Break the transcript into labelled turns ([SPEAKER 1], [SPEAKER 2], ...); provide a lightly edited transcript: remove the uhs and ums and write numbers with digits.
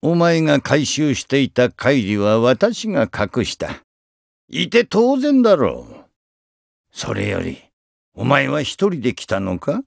[SPEAKER 1] お前が回収していた海里は私が隠した。いて当然だろう。それより、お前は一人で来たのか？